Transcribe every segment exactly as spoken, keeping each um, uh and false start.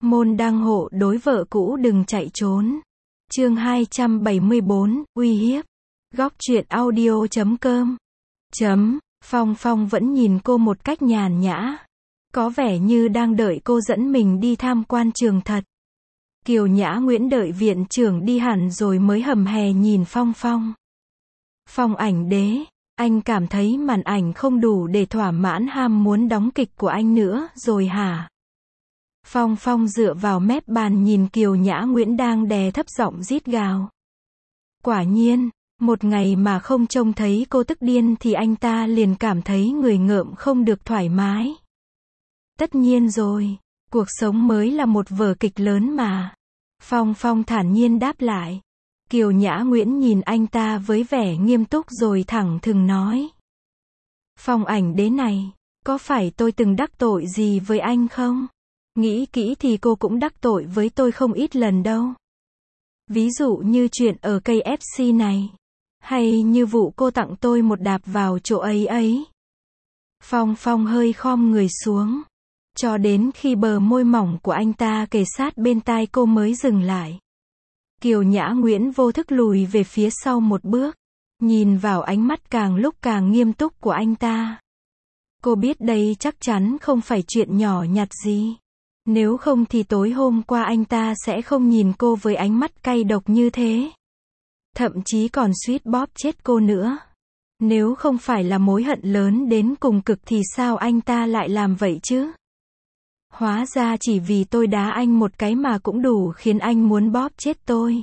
Môn đăng hộ đối vợ cũ đừng chạy trốn. Chương hai trăm bảy mươi bốn, uy hiếp. Góc truyện audio chấm com. Chấm, Phong Phong vẫn nhìn cô một cách nhàn nhã. Có vẻ như đang đợi cô dẫn mình đi tham quan trường thật. Kiều Nhã Nguyễn đợi viện trưởng đi hẳn rồi mới hầm hè nhìn Phong Phong. Phong ảnh đế, anh cảm thấy màn ảnh không đủ để thỏa mãn ham muốn đóng kịch của anh nữa rồi hả? Phong Phong dựa vào mép bàn nhìn Kiều Nhã Nguyễn đang đè thấp giọng rít gào. Quả nhiên, một ngày mà không trông thấy cô tức điên thì anh ta liền cảm thấy người ngợm không được thoải mái. Tất nhiên rồi, cuộc sống mới là một vở kịch lớn mà. Phong Phong thản nhiên đáp lại. Kiều Nhã Nguyễn nhìn anh ta với vẻ nghiêm túc rồi thẳng thừng nói. Phong ảnh đế này, có phải tôi từng đắc tội gì với anh không? Nghĩ kỹ thì cô cũng đắc tội với tôi không ít lần đâu. Ví dụ như chuyện ở ca ép xê này. Hay như vụ cô tặng tôi một đạp vào chỗ ấy ấy. Phong Phong hơi khom người xuống. Cho đến khi bờ môi mỏng của anh ta kề sát bên tai cô mới dừng lại. Kiều Nhã Nguyễn vô thức lùi về phía sau một bước. Nhìn vào ánh mắt càng lúc càng nghiêm túc của anh ta. Cô biết đây chắc chắn không phải chuyện nhỏ nhặt gì. Nếu không thì tối hôm qua anh ta sẽ không nhìn cô với ánh mắt cay độc như thế. Thậm chí còn suýt bóp chết cô nữa. Nếu không phải là mối hận lớn đến cùng cực thì sao anh ta lại làm vậy chứ? Hóa ra chỉ vì tôi đá anh một cái mà cũng đủ khiến anh muốn bóp chết tôi.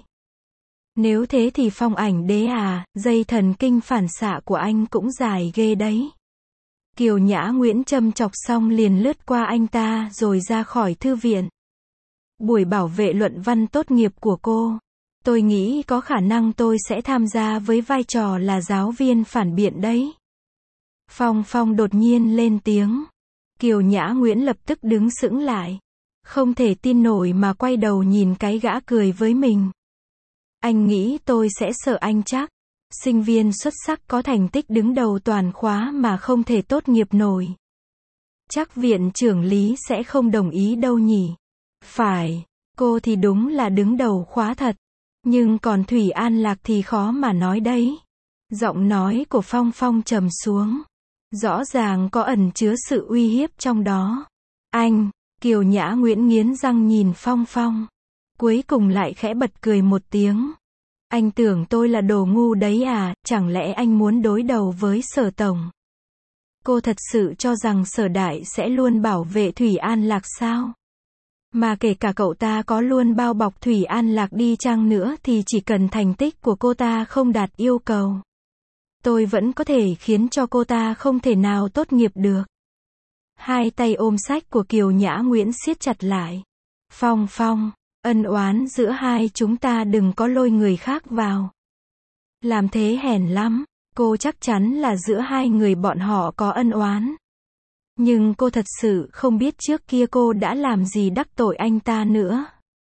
Nếu thế thì Phong ảnh đế à, dây thần kinh phản xạ của anh cũng dài ghê đấy. Kiều Nhã Nguyễn châm chọc xong liền lướt qua anh ta rồi ra khỏi thư viện. Buổi bảo vệ luận văn tốt nghiệp của cô. Tôi nghĩ có khả năng tôi sẽ tham gia với vai trò là giáo viên phản biện đấy. Phong Phong đột nhiên lên tiếng. Kiều Nhã Nguyễn lập tức đứng sững lại. Không thể tin nổi mà quay đầu nhìn cái gã cười với mình. Anh nghĩ tôi sẽ sợ anh chắc. Sinh viên xuất sắc có thành tích đứng đầu toàn khóa mà không thể tốt nghiệp nổi. Chắc viện trưởng Lý sẽ không đồng ý đâu nhỉ. Phải, cô thì đúng là đứng đầu khóa thật. Nhưng còn Thủy An Lạc thì khó mà nói đấy. Giọng nói của Phong Phong trầm xuống. Rõ ràng có ẩn chứa sự uy hiếp trong đó. Anh, Kiều Nhã Nguyễn nghiến răng nhìn Phong Phong. Cuối cùng lại khẽ bật cười một tiếng. Anh tưởng tôi là đồ ngu đấy à, chẳng lẽ anh muốn đối đầu với Sở Tổng? Cô thật sự cho rằng Sở Đại sẽ luôn bảo vệ Thủy An Lạc sao? Mà kể cả cậu ta có luôn bao bọc Thủy An Lạc đi chăng nữa thì chỉ cần thành tích của cô ta không đạt yêu cầu. Tôi vẫn có thể khiến cho cô ta không thể nào tốt nghiệp được. Hai tay ôm sách của Kiều Nhã Nguyễn siết chặt lại. Phong Phong, ân oán giữa hai chúng ta đừng có lôi người khác vào. Làm thế hèn lắm, cô chắc chắn là giữa hai người bọn họ có ân oán. Nhưng cô thật sự không biết trước kia cô đã làm gì đắc tội anh ta nữa.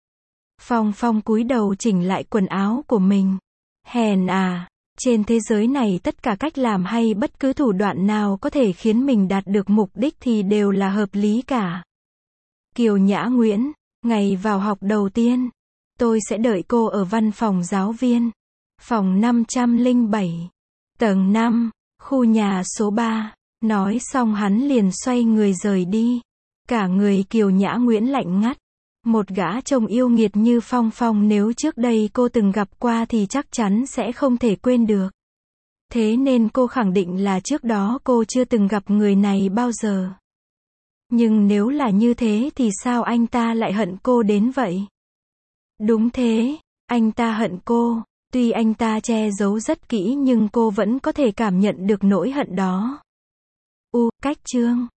Phong Phong cúi đầu chỉnh lại quần áo của mình. Hèn à, trên thế giới này tất cả cách làm hay bất cứ thủ đoạn nào có thể khiến mình đạt được mục đích thì đều là hợp lý cả. Kiều Nhã Nguyễn, ngày vào học đầu tiên, tôi sẽ đợi cô ở văn phòng giáo viên. Phòng năm trăm lẻ bảy, tầng năm, khu nhà số ba. Nói xong hắn liền xoay người rời đi. Cả người Kiều Nhã Nguyễn lạnh ngắt. Một gã trông yêu nghiệt như Phong Phong nếu trước đây cô từng gặp qua thì chắc chắn sẽ không thể quên được. Thế nên cô khẳng định là trước đó cô chưa từng gặp người này bao giờ. Nhưng nếu là như thế thì sao anh ta lại hận cô đến vậy? Đúng thế, anh ta hận cô. Tuy anh ta che giấu rất kỹ nhưng cô vẫn có thể cảm nhận được nỗi hận đó. U, cách chương.